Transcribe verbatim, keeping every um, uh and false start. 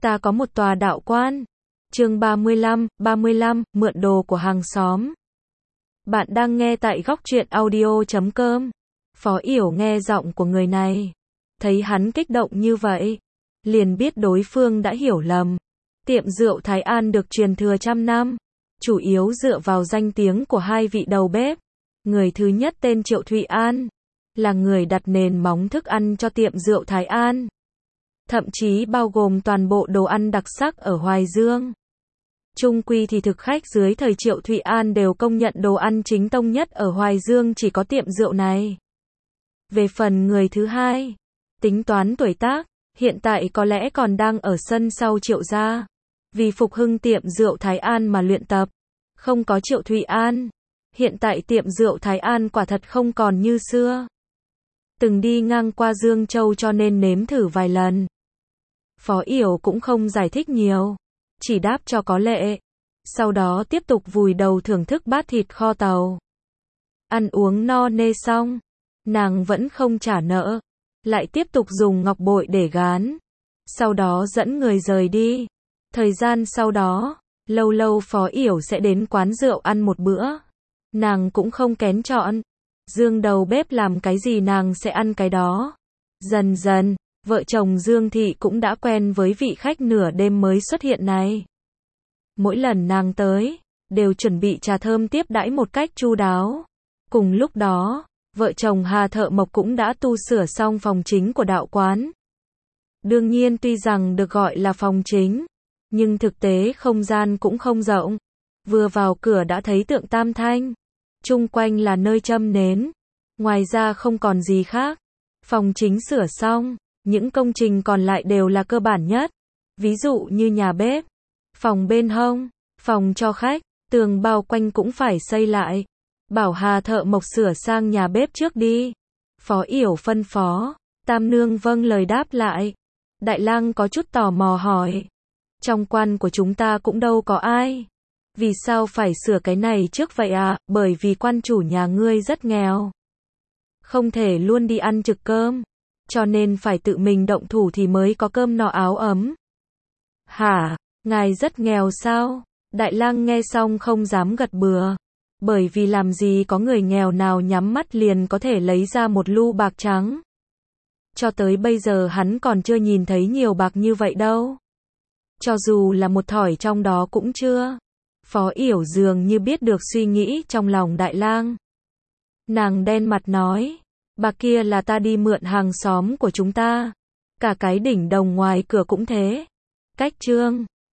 Ta có một tòa đạo quan. Chương ba mươi lăm, ba mươi lăm, mượn đồ của hàng xóm. Bạn đang nghe tại góc truyện audio chấm com. Phó Yểu nghe giọng của người này, thấy hắn kích động như vậy, liền biết đối phương đã hiểu lầm. Tiệm rượu Thái An được truyền thừa trăm năm, chủ yếu dựa vào danh tiếng của hai vị đầu bếp. Người thứ nhất tên Triệu Thụy An, là người đặt nền móng thức ăn cho tiệm rượu Thái An, thậm chí bao gồm toàn bộ đồ ăn đặc sắc ở Hoài Dương. Chung quy thì thực khách dưới thời Triệu Thụy An đều công nhận đồ ăn chính tông nhất ở Hoài Dương chỉ có tiệm rượu này. Về phần người thứ hai, tính toán tuổi tác, hiện tại có lẽ còn đang ở sân sau Triệu gia, vì phục hưng tiệm rượu Thái An mà luyện tập. Không có Triệu Thụy An, hiện tại tiệm rượu Thái An quả thật không còn như xưa. Từng đi ngang qua Dương Châu cho nên nếm thử vài lần. Phó Yểu cũng không giải thích nhiều, chỉ đáp cho có lệ. Sau đó tiếp tục vùi đầu thưởng thức bát thịt kho tàu. Ăn uống no nê xong, nàng vẫn không trả nợ, lại tiếp tục dùng ngọc bội để gán. Sau đó dẫn người rời đi. Thời gian sau đó, lâu lâu Phó Yểu sẽ đến quán rượu ăn một bữa. Nàng cũng không kén chọn. Dương đầu bếp làm cái gì nàng sẽ ăn cái đó. Dần dần, vợ chồng Dương Thị cũng đã quen với vị khách nửa đêm mới xuất hiện này. Mỗi lần nàng tới, đều chuẩn bị trà thơm tiếp đãi một cách chu đáo. Cùng lúc đó, vợ chồng Hà Thợ Mộc cũng đã tu sửa xong phòng chính của đạo quán. Đương nhiên tuy rằng được gọi là phòng chính, nhưng thực tế không gian cũng không rộng. Vừa vào cửa đã thấy tượng Tam Thanh. Chung quanh là nơi châm nến. Ngoài ra không còn gì khác. Phòng chính sửa xong, những công trình còn lại đều là cơ bản nhất. Ví dụ như nhà bếp, phòng bên hông, phòng cho khách, tường bao quanh cũng phải xây lại. Bảo Hà Thợ Mộc sửa sang nhà bếp trước đi. Phó Yểu phân phó. Tam nương vâng lời đáp lại. Đại lang có chút tò mò hỏi. Trong quan của chúng ta cũng đâu có ai. Vì sao phải sửa cái này trước vậy à? Bởi vì quan chủ nhà ngươi rất nghèo, không thể luôn đi ăn trực cơm, cho nên phải tự mình động thủ thì mới có cơm no áo ấm. Hả? Ngài rất nghèo sao? Đại lang nghe xong không dám gật bừa. Bởi vì làm gì có người nghèo nào nhắm mắt liền có thể lấy ra một lu bạc trắng. Cho tới bây giờ hắn còn chưa nhìn thấy nhiều bạc như vậy đâu. Cho dù là một thỏi trong đó cũng chưa. Phó Yểu dường như biết được suy nghĩ trong lòng đại lang. Nàng đen mặt nói, bạc kia là ta đi mượn hàng xóm của chúng ta. Cả cái đỉnh đồng ngoài cửa cũng thế. Cách trương,